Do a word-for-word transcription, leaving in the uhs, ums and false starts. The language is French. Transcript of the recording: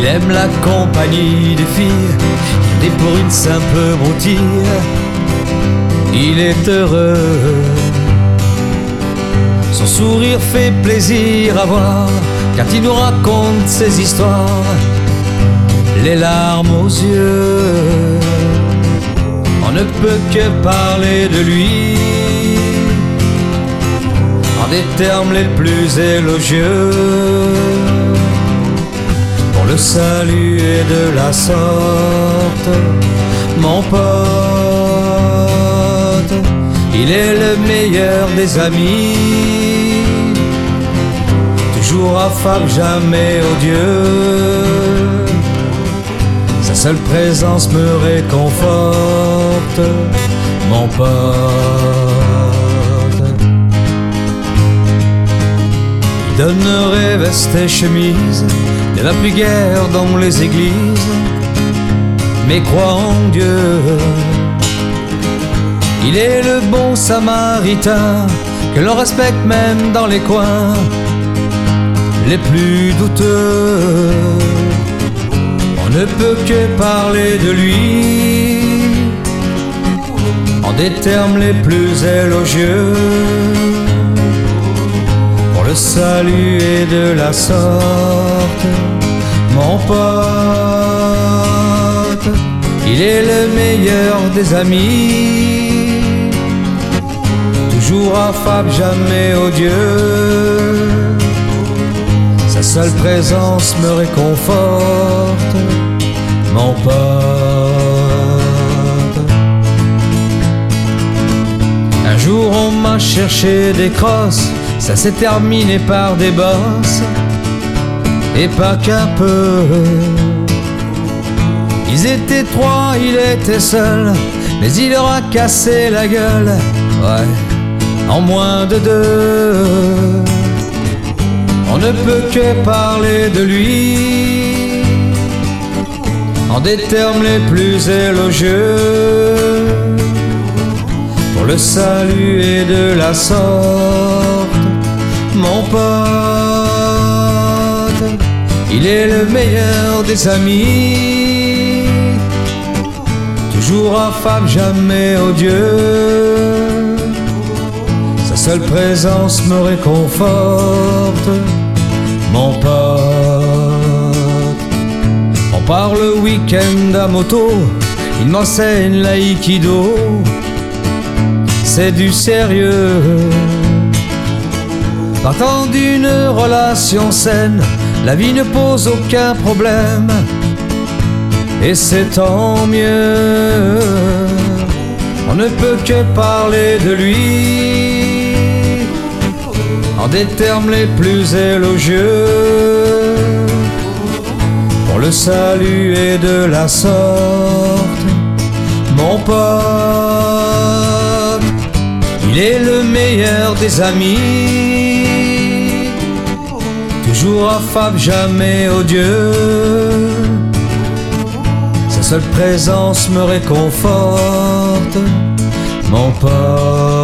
aime la compagnie des filles, il est pour une simple broutille. Il est heureux, son sourire fait plaisir à voir, quand il nous raconte ses histoires, les larmes aux yeux. On ne peut que parler de lui en des termes les plus élogieux. Pour le saluer de la sorte, mon pote, il est le meilleur des amis, toujours affable, jamais odieux. Sa seule présence me réconforte, mon pote. Il donnerait veste et chemise, ne va plus guère dans les églises, mais croit en Dieu. Il est le bon samaritain que l'on respecte même dans les coins les plus douteux. On ne peut que parler de lui en des termes les plus élogieux. Pour le saluer de la sorte, mon pote, il est le meilleur des amis, toujours affable, jamais odieux. Sa seule présence me réconforte, mon pote. Un jour on m'a cherché des crosses, ça s'est terminé par des bosses, et pas qu'un peu. Ils étaient trois, il était seul, mais il leur a cassé la gueule, ouais, en moins de deux. On ne peut que parler de lui en des termes les plus élogieux. Pour le saluer de la sorte, mon pote, il est le meilleur des amis, toujours affable, jamais odieux. Sa seule présence me réconforte, mon pote. On part le week-end à moto, il m'enseigne l'aïkido, c'est du sérieux. Partant d'une relation saine, la vie ne pose aucun problème, et c'est tant mieux. On ne peut que parler de lui en des termes les plus élogieux. Pour le saluer de la sorte, mon pote, il est le meilleur des amis, toujours affable, jamais odieux. Sa seule présence me réconforte, mon pote.